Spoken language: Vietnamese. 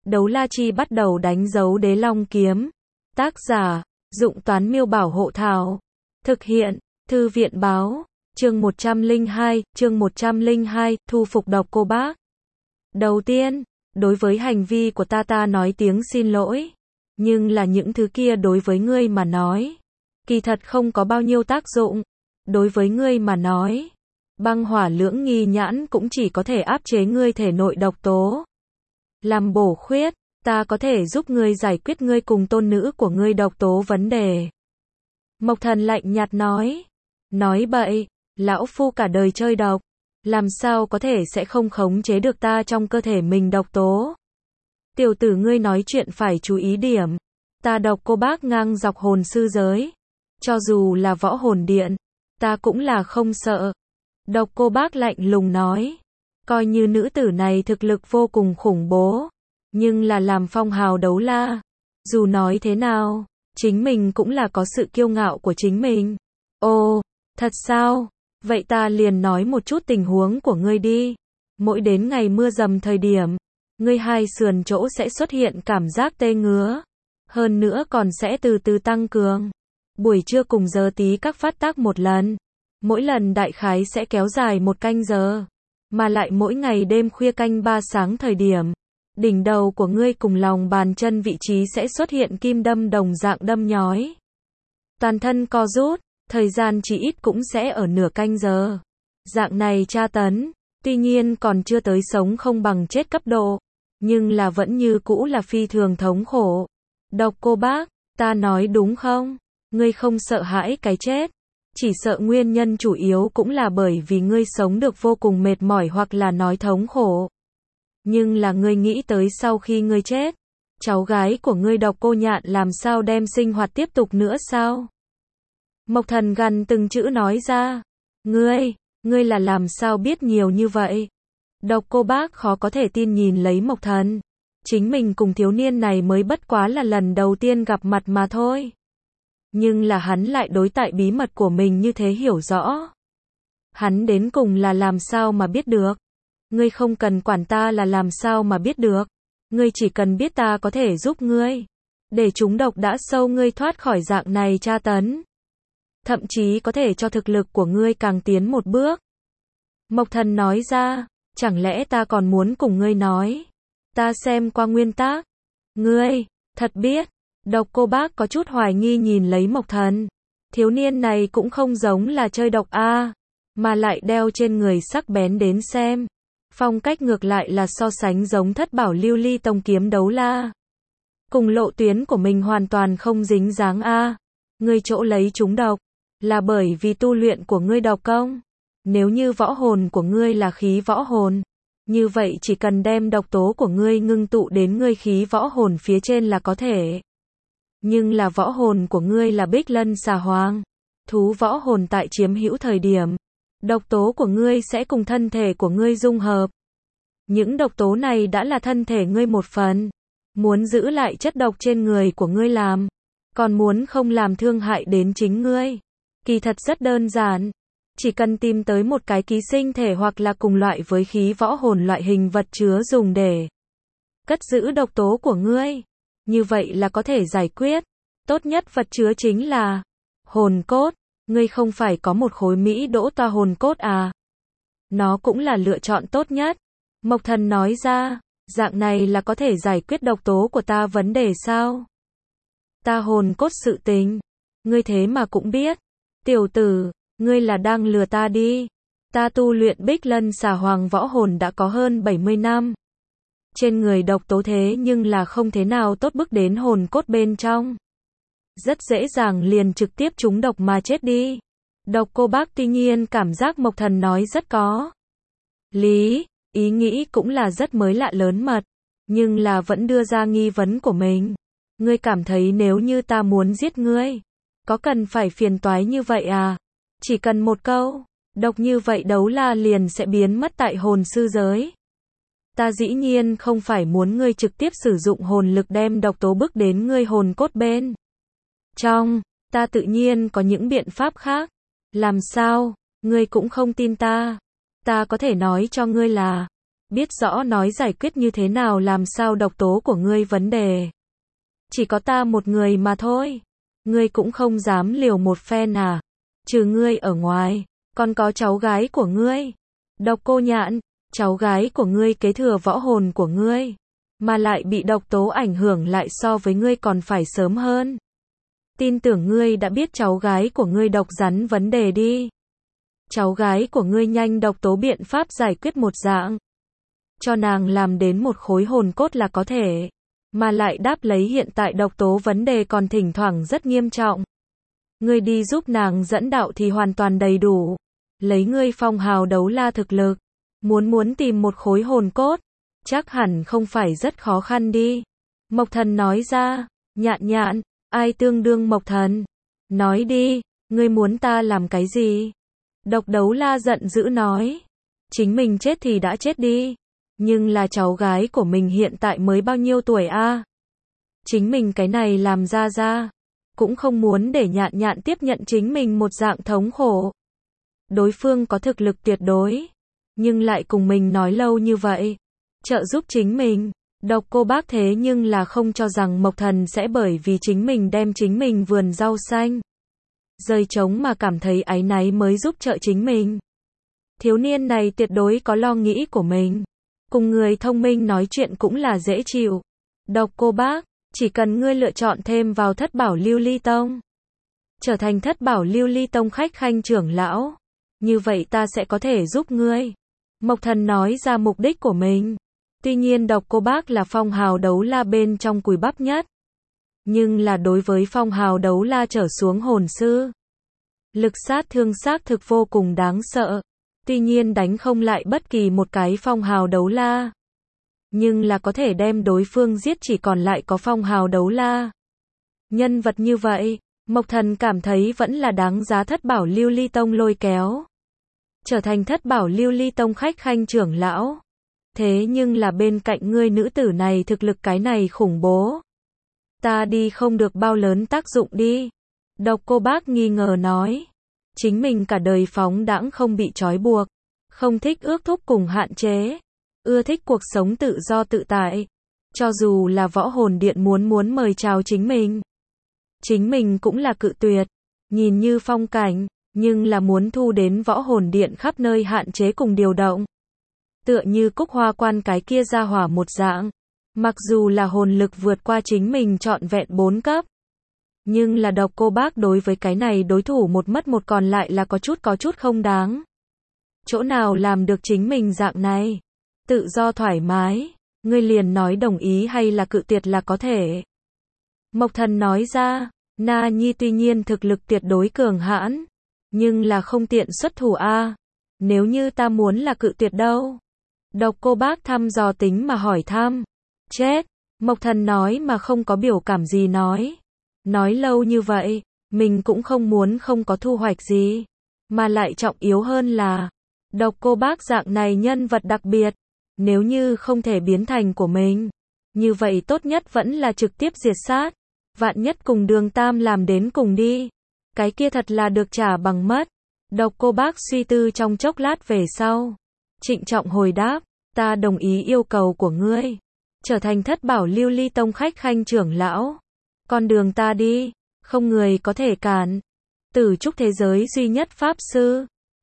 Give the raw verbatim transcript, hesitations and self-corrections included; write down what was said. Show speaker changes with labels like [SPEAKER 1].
[SPEAKER 1] Đấu la chi bắt đầu đánh dấu đế long kiếm. Tác giả, Dụng Toán Miêu Bảo Hộ Thảo. Thực hiện, Thư viện Báo. Chương một trăm lẻ hai, chương một trăm lẻ hai, thu phục độc cô bác. Đầu tiên, đối với hành vi của ta ta nói tiếng xin lỗi. Nhưng là những thứ kia đối với ngươi mà nói, kỳ thật không có bao nhiêu tác dụng. Đối với ngươi mà nói, băng hỏa lưỡng nghi nhãn cũng chỉ có thể áp chế ngươi thể nội độc tố. Làm bổ khuyết, ta có thể giúp ngươi giải quyết ngươi cùng tôn nữ của ngươi độc tố vấn đề. Mộc Thần lạnh nhạt nói. Nói bậy, lão phu cả đời chơi độc, làm sao có thể sẽ không khống chế được ta trong cơ thể mình độc tố. Tiểu tử ngươi nói chuyện phải chú ý điểm. Ta độc cô bác ngang dọc hồn sư giới. Cho dù là võ hồn điện, ta cũng là không sợ. Độc cô bác lạnh lùng nói. Coi như nữ tử này thực lực vô cùng khủng bố, nhưng là làm phong hào đấu la. Dù nói thế nào, chính mình cũng là có sự kiêu ngạo của chính mình. Ồ, thật sao? Vậy ta liền nói một chút tình huống của ngươi đi. Mỗi đến ngày mưa dầm thời điểm, ngươi hai sườn chỗ sẽ xuất hiện cảm giác tê ngứa. Hơn nữa còn sẽ từ từ tăng cường. Buổi trưa cùng giờ tí các phát tác một lần. Mỗi lần đại khái sẽ kéo dài một canh giờ. Mà lại mỗi ngày đêm khuya canh ba sáng thời điểm, đỉnh đầu của ngươi cùng lòng bàn chân vị trí sẽ xuất hiện kim đâm đồng dạng đâm nhói. Toàn thân co rút, thời gian chỉ ít cũng sẽ ở nửa canh giờ. Dạng này tra tấn, tuy nhiên còn chưa tới sống không bằng chết cấp độ, nhưng là vẫn như cũ là phi thường thống khổ. Độc cô bác, ta nói đúng không? Ngươi không sợ hãi cái chết. Chỉ sợ nguyên nhân chủ yếu cũng là bởi vì ngươi sống được vô cùng mệt mỏi hoặc là nói thống khổ. Nhưng là ngươi nghĩ tới sau khi ngươi chết, cháu gái của ngươi độc cô nhạn làm sao đem sinh hoạt tiếp tục nữa sao? Mộc Thần gằn từng chữ nói ra. Ngươi, ngươi là làm sao biết nhiều như vậy? Độc cô bác khó có thể tin nhìn lấy Mộc Thần. Chính mình cùng thiếu niên này mới bất quá là lần đầu tiên gặp mặt mà thôi. Nhưng là hắn lại đối tại bí mật của mình như thế hiểu rõ. Hắn đến cùng là làm sao mà biết được? Ngươi không cần quản ta là làm sao mà biết được. Ngươi chỉ cần biết ta có thể giúp ngươi. Để chúng độc đã sâu ngươi thoát khỏi dạng này tra tấn. Thậm chí có thể cho thực lực của ngươi càng tiến một bước. Mộc Thần nói ra, chẳng lẽ ta còn muốn cùng ngươi nói. Ta xem qua nguyên tắc. Ngươi, thật biết. Độc cô bác có chút hoài nghi nhìn lấy Mộc Thần. Thiếu niên này cũng không giống là chơi độc a, à, mà lại đeo trên người sắc bén đến xem. Phong cách ngược lại là so sánh giống Thất Bảo Lưu Ly Tông kiếm đấu la. Cùng lộ tuyến của mình hoàn toàn không dính dáng a. À. Ngươi chỗ lấy chúng độc, là bởi vì tu luyện của ngươi độc công. Nếu như võ hồn của ngươi là khí võ hồn, như vậy chỉ cần đem độc tố của ngươi ngưng tụ đến ngươi khí võ hồn phía trên là có thể. Nhưng là võ hồn của ngươi là Bích Lân Xà Hoàng. Thú võ hồn tại chiếm hữu thời điểm, độc tố của ngươi sẽ cùng thân thể của ngươi dung hợp. Những độc tố này đã là thân thể ngươi một phần. Muốn giữ lại chất độc trên người của ngươi làm, còn muốn không làm thương hại đến chính ngươi. Kỳ thật rất đơn giản. Chỉ cần tìm tới một cái ký sinh thể hoặc là cùng loại với khí võ hồn loại hình vật chứa dùng để cất giữ độc tố của ngươi. Như vậy là có thể giải quyết. Tốt nhất vật chứa chính là hồn cốt. Ngươi không phải có một khối Mỹ đỗ toa hồn cốt à? Nó cũng là lựa chọn tốt nhất. Mộc Thần nói ra, dạng này là có thể giải quyết độc tố của ta vấn đề sao? Ta hồn cốt sự tình, ngươi thế mà cũng biết. Tiểu tử, ngươi là đang lừa ta đi. Ta tu luyện Bích Lân Xà Hoàng võ hồn đã có hơn bảy mươi năm. Trên người độc tố thế nhưng là không thế nào tốt bức đến hồn cốt bên trong. Rất dễ dàng liền trực tiếp trúng độc mà chết đi. Độc cô bác tuy nhiên cảm giác Mộc Thần nói rất có lý, ý nghĩ cũng là rất mới lạ lớn mật, nhưng là vẫn đưa ra nghi vấn của mình. Ngươi cảm thấy nếu như ta muốn giết ngươi, có cần phải phiền toái như vậy à? Chỉ cần một câu, độc như vậy đấu la liền sẽ biến mất tại hồn sư giới. Ta dĩ nhiên không phải muốn ngươi trực tiếp sử dụng hồn lực đem độc tố bức đến ngươi hồn cốt bên trong, ta tự nhiên có những biện pháp khác. Làm sao? Ngươi cũng không tin ta. Ta có thể nói cho ngươi là, biết rõ nói giải quyết như thế nào làm sao độc tố của ngươi vấn đề. Chỉ có ta một người mà thôi. Ngươi cũng không dám liều một phen à? Trừ ngươi ở ngoài, còn có cháu gái của ngươi. Độc Cô Nhạn, cháu gái của ngươi kế thừa võ hồn của ngươi, mà lại bị độc tố ảnh hưởng lại so với ngươi còn phải sớm hơn. Tin tưởng ngươi đã biết cháu gái của ngươi độc rắn vấn đề đi. Cháu gái của ngươi nhanh độc tố biện pháp giải quyết một dạng. Cho nàng làm đến một khối hồn cốt là có thể. Mà lại đáp lấy hiện tại độc tố vấn đề còn thỉnh thoảng rất nghiêm trọng. Ngươi đi giúp nàng dẫn đạo thì hoàn toàn đầy đủ. Lấy ngươi phong hào đấu la thực lực. Muốn muốn tìm một khối hồn cốt. Chắc hẳn không phải rất khó khăn đi. Mộc Thần nói ra. Nhạn nhạn, ai tương đương Mộc Thần? Nói đi, ngươi muốn ta làm cái gì? Độc đấu la giận dữ nói. Chính mình chết thì đã chết đi. Nhưng là cháu gái của mình hiện tại mới bao nhiêu tuổi a? À? Chính mình cái này làm ra ra. Cũng không muốn để nhạn nhạn tiếp nhận chính mình một dạng thống khổ. Đối phương có thực lực tuyệt đối. Nhưng lại cùng mình nói lâu như vậy. Trợ giúp chính mình. Độc Cô Bác thế nhưng là không cho rằng Mộc Thần sẽ bởi vì chính mình đem chính mình vườn rau xanh rời trống mà cảm thấy áy náy mới giúp trợ chính mình. Thiếu niên này tuyệt đối có lo nghĩ của mình. Cùng người thông minh nói chuyện cũng là dễ chịu. Độc Cô Bác, chỉ cần ngươi lựa chọn thêm vào Thất Bảo Lưu Ly Tông, trở thành Thất Bảo Lưu Ly Tông khách khanh trưởng lão, như vậy ta sẽ có thể giúp ngươi. Mộc Thần nói ra mục đích của mình. Tuy nhiên Độc Cô Bác là phong hào đấu la bên trong cùi bắp nhất. Nhưng là đối với phong hào đấu la trở xuống hồn sư. Lực sát thương xác thực vô cùng đáng sợ. Tuy nhiên đánh không lại bất kỳ một cái phong hào đấu la. Nhưng là có thể đem đối phương giết chỉ còn lại có phong hào đấu la. Nhân vật như vậy, Mộc Thần cảm thấy vẫn là đáng giá Thất Bảo Lưu Ly Tông lôi kéo. Trở thành Thất Bảo Lưu Ly Tông khách khanh trưởng lão. Thế nhưng là bên cạnh ngươi nữ tử này thực lực cái này khủng bố. Ta đi không được bao lớn tác dụng đi. Độc Cô Bác nghi ngờ nói. Chính mình cả đời phóng đãng không bị trói buộc. Không thích ước thúc cùng hạn chế. Ưa thích cuộc sống tự do tự tại. Cho dù là võ hồn điện muốn muốn mời chào chính mình. Chính mình cũng là cự tuyệt. Nhìn như phong cảnh, nhưng là muốn thu đến võ hồn điện khắp nơi hạn chế cùng điều động. Tựa như Cúc Hoa Quan cái kia ra hỏa một dạng. Mặc dù là hồn lực vượt qua chính mình trọn vẹn bốn cấp. Nhưng là Độc Cô Bác đối với cái này đối thủ một mất một còn lại là có chút có chút không đáng. Chỗ nào làm được chính mình dạng này? Tự do thoải mái. Ngươi liền nói đồng ý hay là cự tuyệt là có thể. Mộc Thần nói ra. Na Nhi tuy nhiên thực lực tuyệt đối cường hãn. Nhưng là không tiện xuất thủ a. Nếu như ta muốn là cự tuyệt đâu? Độc Cô Bác thăm dò tính mà hỏi thăm. Chết. Mộc Thần nói mà không có biểu cảm gì nói. Nói lâu như vậy, mình cũng không muốn không có thu hoạch gì. Mà lại trọng yếu hơn là, Độc Cô Bác dạng này nhân vật đặc biệt. Nếu như không thể biến thành của mình, như vậy tốt nhất vẫn là trực tiếp diệt sát. Vạn nhất cùng Đường Tam làm đến cùng đi. Cái kia thật là được trả bằng mất. Độc Cô Bác suy tư trong chốc lát về sau. Trịnh trọng hồi đáp, ta đồng ý yêu cầu của ngươi. Trở thành Thất Bảo Lưu Ly Tông khách khanh trưởng lão. Con đường ta đi, không người có thể cản. Tử trúc thế giới duy nhất pháp sư.